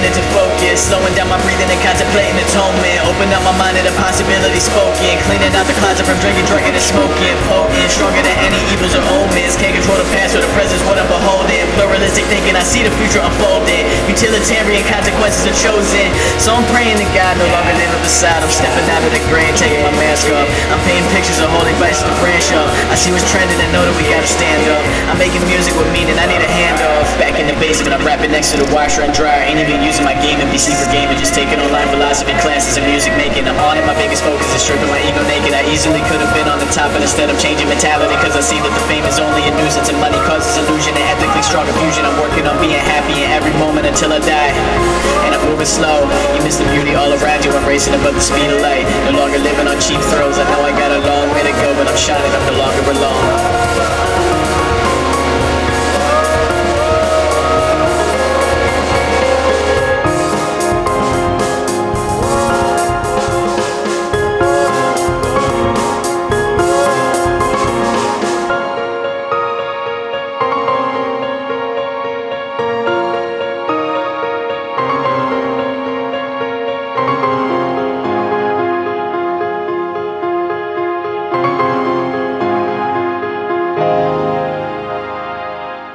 into focus, slowing down my breathing and contemplating atonement. Open up my mind to the possibilities spoken, cleaning out the closet from drinking, drugging, and smoking. Potent, stronger than any evils or omens. Can't control the past or the present's what I'm beholding. Pluralistic thinking, I see the future unfolding. Utilitarian consequences are chosen. So I'm praying to God, no longer live beside. I'm stepping out of the grave, taking my mask off. I'm painting pictures of holy vice to branch up. I see what's trending and know that we gotta stand up. I'm making music with meaning, I need a hand off. Back in the basement, I'm rapping next to the washer and dryer. Ain't even using my game and PC for gaming. Just taking online philosophy classes and music making. I'm on it, my biggest focus is stripping my ego naked. I easily could have been on the top, but instead I'm changing mentality. Cause I see that the fame is only a nuisance and money causes illusion and ethically strong confusion. I'm working on being happy in every moment until I die. And I'm moving slow, you miss the beauty all around you. I'm racing above the speed of light, no longer living on cheap throws. I know I got a long way to go, but I'm shining, I'm no longer alone.